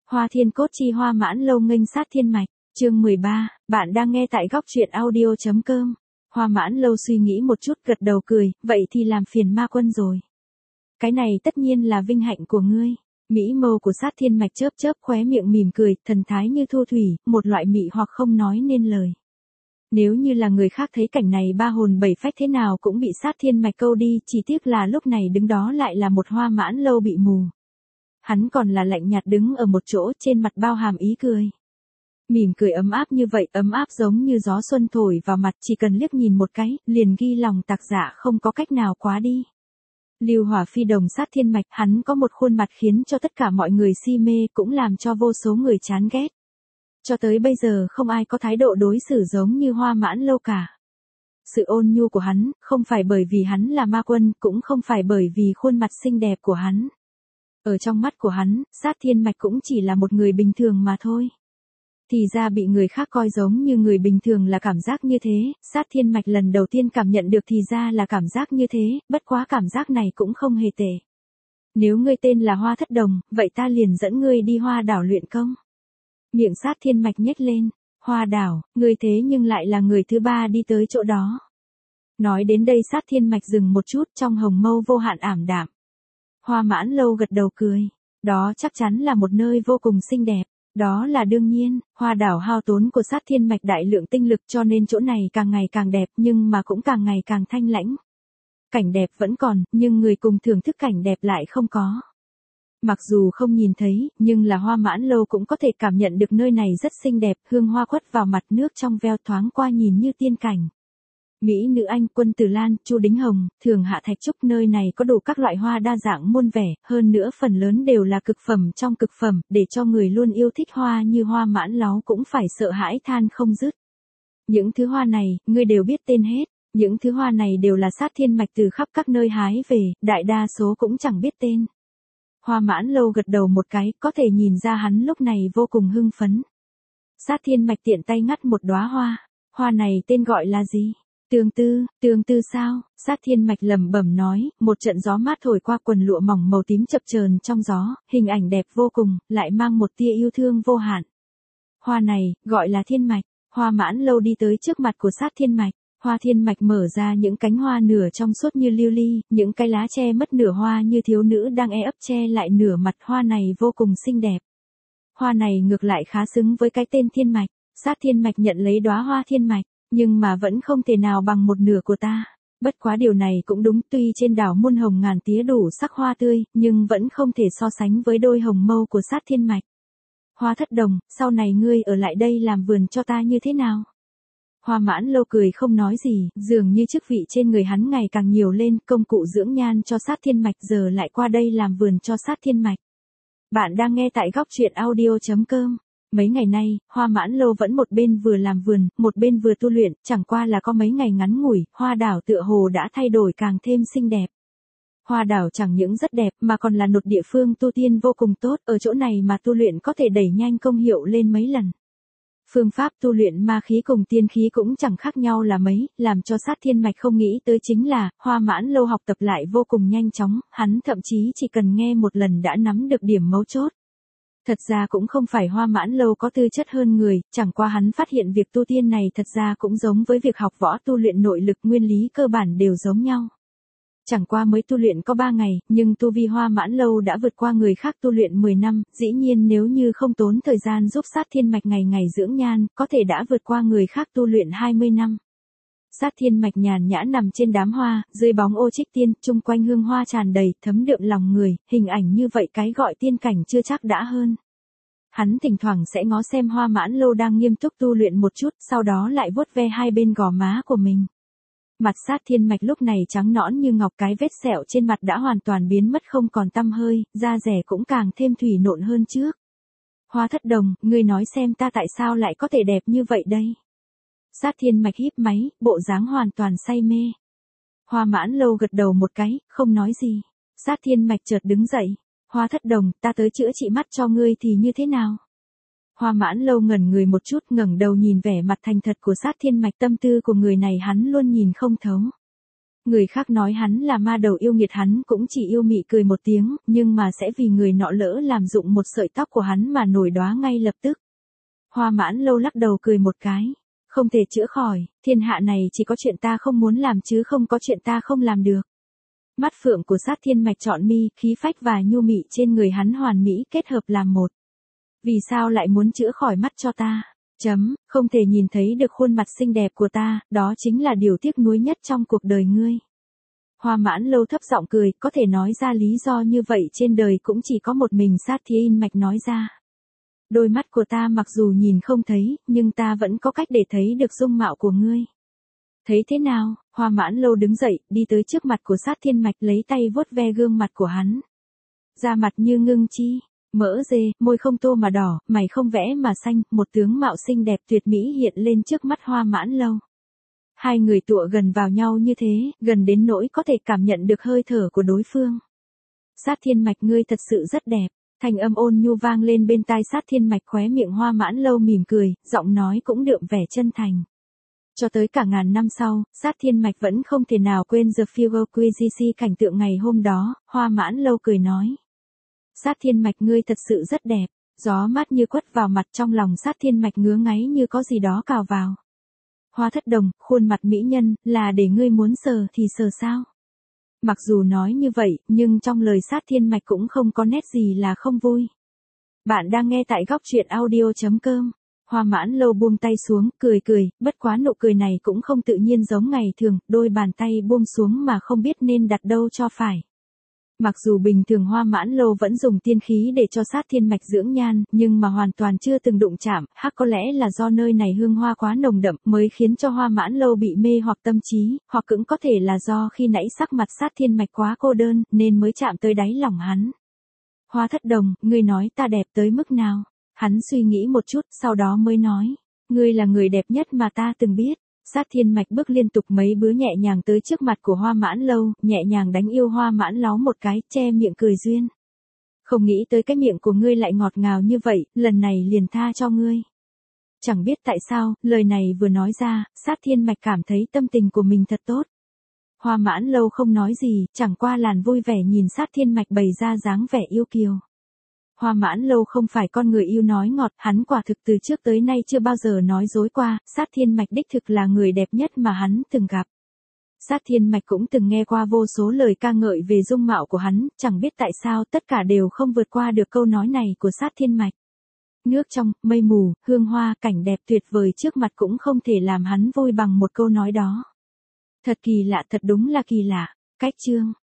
Hoa Thiên Cốt chi Hoa Mãn Lâu nghênh sát thiên mạch, chương 13, bạn đang nghe tại góc truyện audio.com. Hoa Mãn Lâu suy nghĩ một chút gật đầu cười, vậy thì làm phiền ma quân rồi. Cái này tất nhiên là vinh hạnh của ngươi. Mỹ mâu của sát thiên mạch chớp chớp khóe miệng mỉm cười, thần thái như thu thủy, một loại mị hoặc không nói nên lời. Nếu như là người khác thấy cảnh này ba hồn bảy phách thế nào cũng bị sát thiên mạch câu đi, chỉ tiếc là lúc này đứng đó lại là một Hoa Mãn Lâu bị mù. Hắn còn là lạnh nhạt đứng ở một chỗ, trên mặt bao hàm ý cười. Mỉm cười ấm áp như vậy, ấm áp giống như gió xuân thổi vào mặt, chỉ cần liếc nhìn một cái, liền ghi lòng tạc dạ không có cách nào quá đi. Lưu Hỏa Phi đồng sát thiên mạch, hắn có một khuôn mặt khiến cho tất cả mọi người si mê, cũng làm cho vô số người chán ghét. Cho tới bây giờ không ai có thái độ đối xử giống như Hoa Mãn Lâu cả. Sự ôn nhu của hắn, không phải bởi vì hắn là ma quân, cũng không phải bởi vì khuôn mặt xinh đẹp của hắn. Ở trong mắt của hắn, sát thiên mạch cũng chỉ là một người bình thường mà thôi. Thì ra bị người khác coi giống như người bình thường là cảm giác như thế, sát thiên mạch lần đầu tiên cảm nhận được thì ra là cảm giác như thế, bất quá cảm giác này cũng không hề tệ. Nếu ngươi tên là Hoa Thất Đồng, vậy ta liền dẫn ngươi đi Hoa Đảo luyện công. Miệng sát thiên mạch nhếch lên, Hoa Đảo, ngươi thế nhưng lại là người thứ ba đi tới chỗ đó. Nói đến đây sát thiên mạch dừng một chút, trong hồng mâu vô hạn ảm đạm. Hoa Mãn Lâu gật đầu cười, đó chắc chắn là một nơi vô cùng xinh đẹp. Đó là đương nhiên, Hoa Đảo hao tốn của sát thiên mạch đại lượng tinh lực cho nên chỗ này càng ngày càng đẹp nhưng mà cũng càng ngày càng thanh lãnh. Cảnh đẹp vẫn còn, nhưng người cùng thưởng thức cảnh đẹp lại không có. Mặc dù không nhìn thấy, nhưng là Hoa Mãn Lâu cũng có thể cảm nhận được nơi này rất xinh đẹp, hương hoa quất vào mặt nước trong veo thoáng qua nhìn như tiên cảnh. Mỹ nữ Anh, Quân Tử Lan, Chu Đính Hồng, Thường Hạ Thạch Trúc, nơi này có đủ các loại hoa đa dạng muôn vẻ, hơn nữa phần lớn đều là cực phẩm trong cực phẩm, để cho người luôn yêu thích hoa như Hoa Mãn Láo cũng phải sợ hãi than không dứt. Những thứ hoa này, ngươi đều biết tên hết, những thứ hoa này đều là sát thiên mạch từ khắp các nơi hái về, đại đa số cũng chẳng biết tên. Hoa Mãn Lâu gật đầu một cái, có thể nhìn ra hắn lúc này vô cùng hưng phấn. Sát thiên mạch tiện tay ngắt một đóa hoa, hoa này tên gọi là gì? Tương tư sao? Sát thiên mạch lẩm bẩm nói, một trận gió mát thổi qua quần lụa mỏng màu tím chập chờn trong gió, hình ảnh đẹp vô cùng, lại mang một tia yêu thương vô hạn. Hoa này, gọi là thiên mạch. Hoa Mãn Lâu đi tới trước mặt của sát thiên mạch. Hoa thiên mạch mở ra những cánh hoa nửa trong suốt như lưu ly, những cái lá che mất nửa hoa như thiếu nữ đang ấp che lại nửa mặt, hoa này vô cùng xinh đẹp. Hoa này ngược lại khá xứng với cái tên thiên mạch. Sát thiên mạch nhận lấy đóa hoa thiên mạch. Nhưng mà vẫn không thể nào bằng một nửa của ta. Bất quá điều này cũng đúng, tuy trên đảo muôn hồng ngàn tía đủ sắc hoa tươi, nhưng vẫn không thể so sánh với đôi hồng mâu của sát thiên mạch. Hoa Thất Đồng, sau này ngươi ở lại đây làm vườn cho ta như thế nào? Hoa Mãn Lâu cười không nói gì, dường như chức vị trên người hắn ngày càng nhiều lên, công cụ dưỡng nhan cho sát thiên mạch giờ lại qua đây làm vườn cho sát thiên mạch. Bạn đang nghe tại góc truyện audio.com. Mấy ngày nay, Hoa Mãn Lâu vẫn một bên vừa làm vườn, một bên vừa tu luyện, chẳng qua là có mấy ngày ngắn ngủi, Hoa Đảo tựa hồ đã thay đổi càng thêm xinh đẹp. Hoa Đảo chẳng những rất đẹp mà còn là một địa phương tu tiên vô cùng tốt, ở chỗ này mà tu luyện có thể đẩy nhanh công hiệu lên mấy lần. Phương pháp tu luyện ma khí cùng tiên khí cũng chẳng khác nhau là mấy, làm cho sát thiên mạch không nghĩ tới chính là, Hoa Mãn Lâu học tập lại vô cùng nhanh chóng, hắn thậm chí chỉ cần nghe một lần đã nắm được điểm mấu chốt. Thật ra cũng không phải Hoa Mãn Lâu có tư chất hơn người, chẳng qua hắn phát hiện việc tu tiên này thật ra cũng giống với việc học võ tu luyện nội lực, nguyên lý cơ bản đều giống nhau. Chẳng qua mới tu luyện có 3 ngày, nhưng tu vi Hoa Mãn Lâu đã vượt qua người khác tu luyện 10 năm, dĩ nhiên nếu như không tốn thời gian giúp sát thiên mạch ngày ngày dưỡng nhan, có thể đã vượt qua người khác tu luyện 20 năm. Sát thiên mạch nhàn nhã nằm trên đám hoa, dưới bóng ô trích tiên, chung quanh hương hoa tràn đầy, thấm đượm lòng người, hình ảnh như vậy cái gọi tiên cảnh chưa chắc đã hơn. Hắn thỉnh thoảng sẽ ngó xem Hoa Mãn Lâu đang nghiêm túc tu luyện một chút, sau đó lại vuốt ve hai bên gò má của mình. Mặt sát thiên mạch lúc này trắng nõn như ngọc, cái vết sẹo trên mặt đã hoàn toàn biến mất không còn tăm hơi, da dẻ cũng càng thêm thủy nộn hơn trước. Hoa Thất Đồng, ngươi nói xem ta tại sao lại có thể đẹp như vậy đây? Sát thiên mạch híp máy, bộ dáng hoàn toàn say mê. Hoa Mãn Lâu gật đầu một cái, không nói gì. Sát thiên mạch chợt đứng dậy. Hoa Thất Đồng, ta tới chữa trị mắt cho ngươi thì như thế nào? Hoa Mãn Lâu ngẩn người một chút, ngẩng đầu nhìn vẻ mặt thành thật của sát thiên mạch, tâm tư của người này hắn luôn nhìn không thấu. Người khác nói hắn là ma đầu yêu nghiệt, hắn cũng chỉ yêu mị cười một tiếng, nhưng mà sẽ vì người nọ lỡ làm dụng một sợi tóc của hắn mà nổi đóa ngay lập tức. Hoa Mãn Lâu lắc đầu cười một cái. Không thể chữa khỏi, thiên hạ này chỉ có chuyện ta không muốn làm chứ không có chuyện ta không làm được. Mắt phượng của Sát Thiên Mạch trọn mi, khí phách và nhu mị trên người hắn hoàn mỹ kết hợp làm một. Vì sao lại muốn chữa khỏi mắt cho ta? Không thể nhìn thấy được khuôn mặt xinh đẹp của ta, đó chính là điều tiếc nuối nhất trong cuộc đời ngươi. Hoa Mãn Lâu thấp giọng cười, có thể nói ra lý do như vậy trên đời cũng chỉ có một mình Sát Thiên Mạch nói ra. Đôi mắt của ta mặc dù nhìn không thấy, nhưng ta vẫn có cách để thấy được dung mạo của ngươi. Thấy thế nào? Hoa Mãn Lâu đứng dậy, đi tới trước mặt của Sát Thiên Mạch lấy tay vuốt ve gương mặt của hắn. Da mặt như ngưng chi, mỡ dê, môi không tô mà đỏ, mày không vẽ mà xanh, một tướng mạo xinh đẹp tuyệt mỹ hiện lên trước mắt Hoa Mãn Lâu. Hai người tựa gần vào nhau như thế, gần đến nỗi có thể cảm nhận được hơi thở của đối phương. Sát Thiên Mạch ngươi thật sự rất đẹp. Thanh âm ôn nhu vang lên bên tai Sát Thiên Mạch, khóe miệng Hoa Mãn Lâu mỉm cười, giọng nói cũng đượm vẻ chân thành. Cho tới cả ngàn năm sau, Sát Thiên Mạch vẫn không thể nào quên The Figure QGC cảnh tượng ngày hôm đó, Hoa Mãn Lâu cười nói. Sát Thiên Mạch ngươi thật sự rất đẹp, gió mát như quất vào mặt, trong lòng Sát Thiên Mạch ngứa ngáy như có gì đó cào vào. Hoa Thất Đồng, khuôn mặt mỹ nhân, là để ngươi muốn sờ thì sờ sao? Mặc dù nói như vậy, nhưng trong lời Sát Thiên Mạch cũng không có nét gì là không vui. Bạn đang nghe tại góc truyện audio.com. Hoa Mãn Lâu buông tay xuống, cười cười, bất quá nụ cười này cũng không tự nhiên giống ngày thường, đôi bàn tay buông xuống mà không biết nên đặt đâu cho phải. Mặc dù bình thường Hoa Mãn Lâu vẫn dùng tiên khí để cho Sát Thiên Mạch dưỡng nhan, nhưng mà hoàn toàn chưa từng đụng chạm, có lẽ là do nơi này hương hoa quá nồng đậm mới khiến cho Hoa Mãn Lâu bị mê hoặc tâm trí, hoặc cũng có thể là do khi nãy sắc mặt Sát Thiên Mạch quá cô đơn, nên mới chạm tới đáy lòng hắn. Hoa Thất Đồng, ngươi nói ta đẹp tới mức nào? Hắn suy nghĩ một chút, sau đó mới nói, ngươi là người đẹp nhất mà ta từng biết. Sát Thiên Mạch bước liên tục mấy bước nhẹ nhàng tới trước mặt của Hoa Mãn Lâu, nhẹ nhàng đánh yêu Hoa Mãn Ló một cái, che miệng cười duyên. Không nghĩ tới cái miệng của ngươi lại ngọt ngào như vậy, lần này liền tha cho ngươi. Chẳng biết tại sao, lời này vừa nói ra, Sát Thiên Mạch cảm thấy tâm tình của mình thật tốt. Hoa Mãn Lâu không nói gì, chẳng qua làn vui vẻ nhìn Sát Thiên Mạch bày ra dáng vẻ yêu kiều. Hoa Mãn Lâu không phải con người yêu nói ngọt, hắn quả thực từ trước tới nay chưa bao giờ nói dối qua, Sát Thiên Mạch đích thực là người đẹp nhất mà hắn từng gặp. Sát Thiên Mạch cũng từng nghe qua vô số lời ca ngợi về dung mạo của hắn, chẳng biết tại sao tất cả đều không vượt qua được câu nói này của Sát Thiên Mạch. Nước trong, mây mù, hương hoa, cảnh đẹp tuyệt vời trước mặt cũng không thể làm hắn vui bằng một câu nói đó. Thật kỳ lạ, thật đúng là kỳ lạ. Cách chương